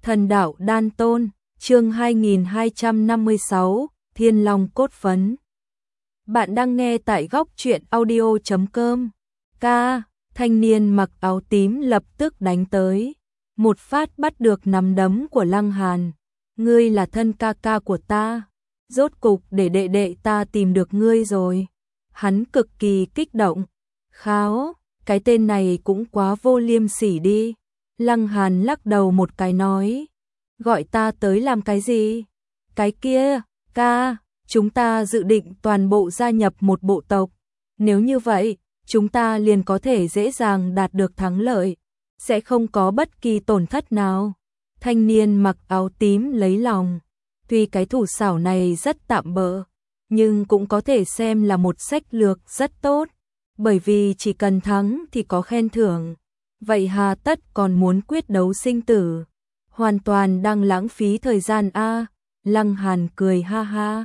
Thần đạo đan tôn, chương 2256, Thiên Long cốt phấn. Bạn đang nghe tại góc truyện audio.com. Thanh niên mặc áo tím lập tức đánh tới, một phát bắt được nắm đấm của Lăng Hàn. Ngươi là thân ca ca của ta, rốt cục để đệ đệ ta tìm được ngươi rồi. Hắn cực kỳ kích động. Kháo, cái tên này cũng quá vô liêm sỉ đi. Lăng Hàn lắc đầu một cái nói, gọi ta tới làm cái gì? Cái kia, ca, chúng ta dự định toàn bộ gia nhập một bộ tộc. Nếu như vậy, chúng ta liền có thể dễ dàng đạt được thắng lợi, sẽ không có bất kỳ tổn thất nào. Thanh niên mặc áo tím lấy lòng, tuy cái thủ xảo này rất tạm bợ, nhưng cũng có thể xem là một sách lược rất tốt, bởi vì chỉ cần thắng thì có khen thưởng. Vậy hà tất còn muốn quyết đấu sinh tử, hoàn toàn đang lãng phí thời gian a. Lăng Hàn cười ha ha,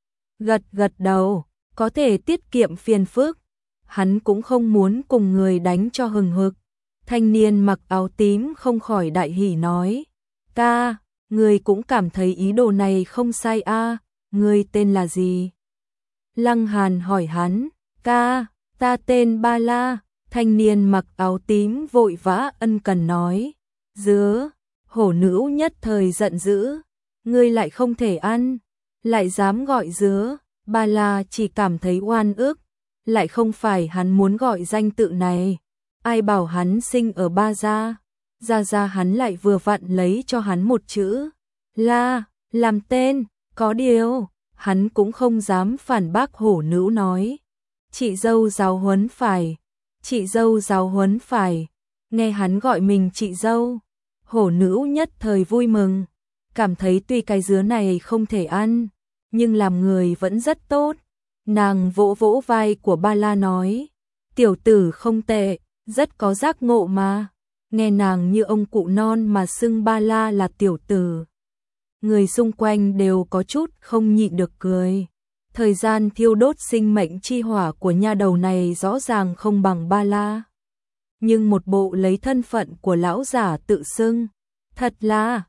gật đầu, có thể tiết kiệm phiền phức. Hắn cũng không muốn cùng người đánh cho hừng hực. Thanh niên mặc áo tím không khỏi đại hỉ nói, ca, người cũng cảm thấy ý đồ này không sai a. Ngươi tên là gì? Lăng Hàn hỏi hắn. Ca, ta tên Ba La. Thanh niên mặc áo tím vội vã ân cần nói. Dứa, hổ nữ nhất thời giận dữ. Ngươi lại không thể ăn, lại dám gọi dứa. Ba La chỉ cảm thấy oan ức, lại không phải hắn muốn gọi danh tự này. Ai bảo hắn sinh ở Ba Gia, Gia hắn lại vừa vặn lấy cho hắn một chữ La làm tên. Có điều, hắn cũng không dám phản bác hổ nữ nói. Chị dâu giáo huấn phải, chị dâu giáo huấn phải. Nghe hắn gọi mình chị dâu, hổ nữ nhất thời vui mừng, cảm thấy tuy cái dứa này không thể ăn, nhưng làm người vẫn rất tốt. Nàng vỗ vỗ vai của Ba La nói, tiểu tử không tệ, rất có giác ngộ mà. Nghe nàng như ông cụ non mà xưng Ba La là tiểu tử, người xung quanh đều có chút không nhịn được cười. Thời gian thiêu đốt sinh mệnh chi hỏa của nha đầu này rõ ràng không bằng Ba La, nhưng một bộ lấy thân phận của lão giả tự xưng, thật là,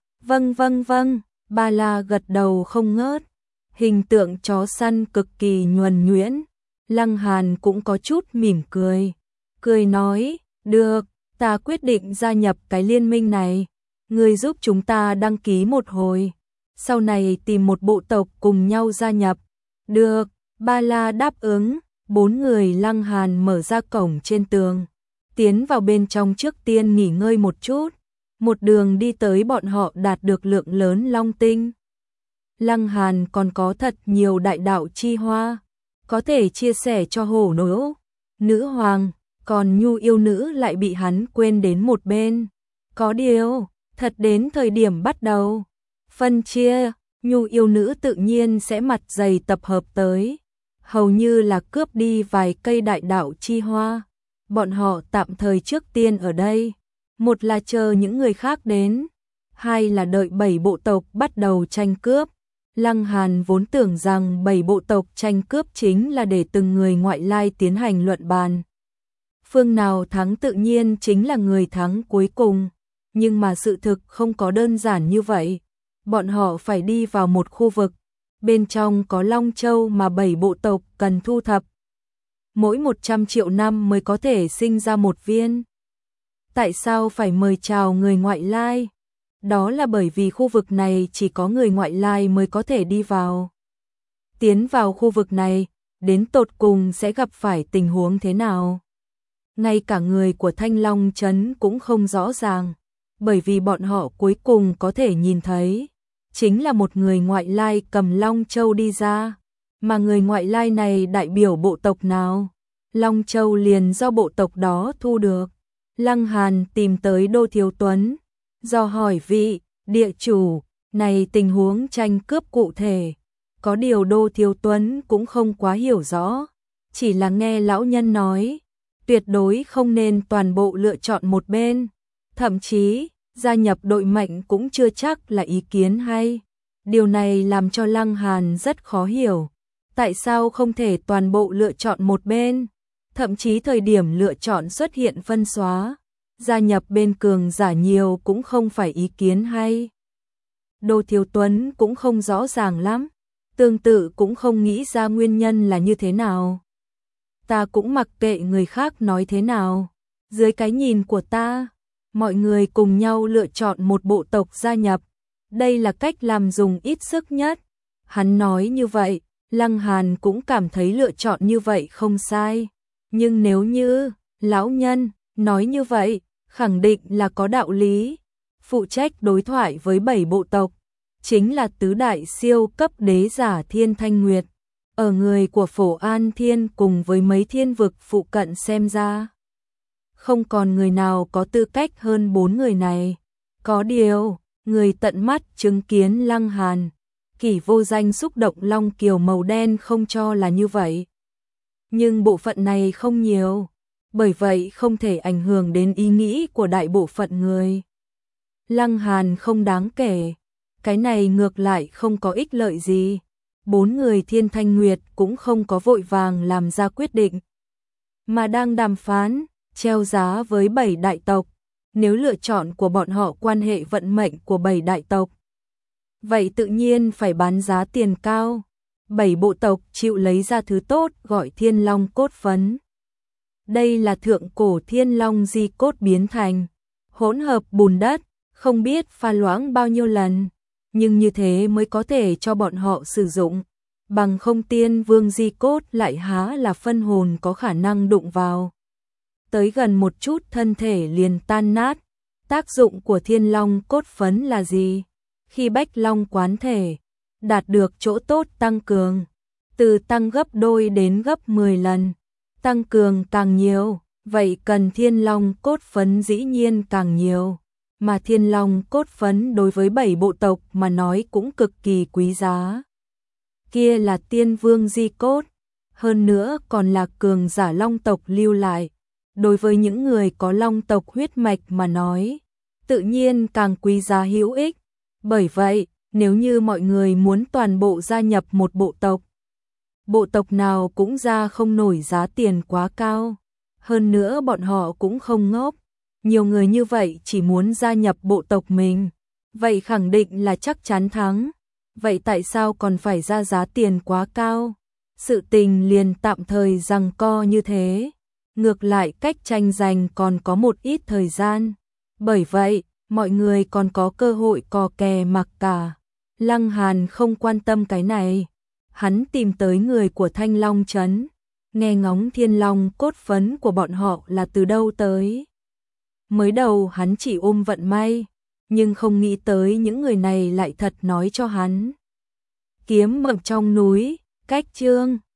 vâng. Ba La gật đầu không ngớt, hình tượng chó săn cực kỳ nhuần nhuyễn. Lăng Hàn cũng có chút mỉm cười nói, được, ta quyết định gia nhập cái liên minh này, ngươi giúp chúng ta đăng ký một hồi, sau này tìm một bộ tộc cùng nhau gia nhập. Được, Ba La đáp ứng. 4 người Lăng Hàn mở ra cổng trên tường, tiến vào bên trong trước tiên nghỉ ngơi một chút. Một đường đi tới bọn họ đạt được lượng lớn long tinh. Lăng Hàn còn có thật nhiều đại đạo chi hoa, có thể chia sẻ cho hổ nữ hoàng, còn nhu yêu nữ lại bị hắn quên đến một bên. Có điều, thật đến thời điểm bắt đầu phân chia, nhu yêu nữ tự nhiên sẽ mặt dày tập hợp tới, hầu như là cướp đi vài cây đại đạo chi hoa. Bọn họ tạm thời trước tiên ở đây, một là chờ những người khác đến, hai là đợi 7 bộ tộc bắt đầu tranh cướp. Lăng Hàn vốn tưởng rằng 7 bộ tộc tranh cướp chính là để từng người ngoại lai tiến hành luận bàn, phương nào thắng tự nhiên chính là người thắng cuối cùng, nhưng mà sự thực không có đơn giản như vậy. Bọn họ phải đi vào một khu vực, bên trong có Long Châu mà 7 bộ tộc cần thu thập. Mỗi 100 triệu năm mới có thể sinh ra một viên. Tại sao phải mời chào người ngoại lai? Đó là bởi vì khu vực này chỉ có người ngoại lai mới có thể đi vào. Tiến vào khu vực này, đến tột cùng sẽ gặp phải tình huống thế nào? Ngay cả người của Thanh Long Trấn cũng không rõ ràng, bởi vì bọn họ cuối cùng có thể nhìn thấy chính là một người ngoại lai cầm Long Châu đi ra, mà người ngoại lai này đại biểu bộ tộc nào, Long Châu liền do bộ tộc đó thu được. Lăng Hàn tìm tới Đô Thiếu Tuấn, do hỏi vị địa chủ này tình huống tranh cướp cụ thể. Có điều Đô Thiếu Tuấn cũng không quá hiểu rõ, chỉ là nghe lão nhân nói, tuyệt đối không nên toàn bộ lựa chọn một bên, thậm chí gia nhập đội mạnh cũng chưa chắc là ý kiến hay. Điều này làm cho Lăng Hàn rất khó hiểu, tại sao không thể toàn bộ lựa chọn một bên, thậm chí thời điểm lựa chọn xuất hiện phân xóa. gia nhập bên cường giả nhiều cũng không phải ý kiến hay. Đô Thiếu Tuấn cũng không rõ ràng lắm, tương tự cũng không nghĩ ra nguyên nhân là như thế nào. Ta cũng mặc kệ người khác nói thế nào, dưới cái nhìn của ta, mọi người cùng nhau lựa chọn một bộ tộc gia nhập, đây là cách làm dùng ít sức nhất. Hắn nói như vậy, Lăng Hàn cũng cảm thấy lựa chọn như vậy không sai, nhưng nếu như lão nhân nói như vậy, khẳng định là có đạo lý. Phụ trách đối thoại với 7 bộ tộc, chính là tứ đại siêu cấp đế giả Thiên Thanh Nguyệt, ở người của Phổ An Thiên cùng với mấy thiên vực phụ cận xem ra. Không còn người nào có tư cách hơn 4 người này. Có điều, người tận mắt chứng kiến Lăng Hàn, Kỷ Vô Danh xúc động long kiều màu đen không cho là như vậy. Nhưng bộ phận này không nhiều, bởi vậy không thể ảnh hưởng đến ý nghĩ của đại bộ phận người. Lăng Hàn không đáng kể, cái này ngược lại không có ích lợi gì. 4 người Thiên Thanh Nguyệt cũng không có vội vàng làm ra quyết định, mà đang đàm phán, treo giá với 7 đại tộc. Nếu lựa chọn của bọn họ quan hệ vận mệnh của 7 đại tộc, vậy tự nhiên phải bán giá tiền cao. 7 bộ tộc chịu lấy ra thứ tốt gọi Thiên Long cốt phấn. Đây là thượng cổ Thiên Long di cốt biến thành, hỗn hợp bùn đất, không biết pha loãng bao nhiêu lần, nhưng như thế mới có thể cho bọn họ sử dụng. Bằng không Tiên Vương di cốt lại há là phân hồn có khả năng đụng vào. Tới gần một chút thân thể liền tan nát. Tác dụng của Thiên Long cốt phấn là gì? Khi Bách Long quán thể, đạt được chỗ tốt tăng cường, từ tăng gấp đôi đến gấp 10 lần, tăng cường càng nhiều, vậy cần Thiên Long cốt phấn dĩ nhiên càng nhiều, mà Thiên Long cốt phấn đối với 7 bộ tộc mà nói cũng cực kỳ quý giá. Kia là Tiên Vương di cốt, hơn nữa còn là cường giả Long tộc lưu lại, đối với những người có Long tộc huyết mạch mà nói, tự nhiên càng quý giá hữu ích. Bởi vậy, nếu như mọi người muốn toàn bộ gia nhập một bộ tộc nào cũng ra không nổi giá tiền quá cao. Hơn nữa bọn họ cũng không ngốc, nhiều người như vậy chỉ muốn gia nhập bộ tộc mình, vậy khẳng định là chắc chắn thắng. Vậy tại sao còn phải ra giá tiền quá cao? Sự tình liền tạm thời giằng co như thế. Ngược lại cách tranh giành còn có một ít thời gian. Bởi vậy, mọi người còn có cơ hội cò kè mặc cả. Lăng Hàn không quan tâm cái này. Hắn tìm tới người của Thanh Long Trấn, nghe ngóng Thiên Long cốt phấn của bọn họ là từ đâu tới. Mới đầu hắn chỉ ôm vận may, nhưng không nghĩ tới những người này lại thật nói cho hắn. Kiếm mộng trong núi, cách chương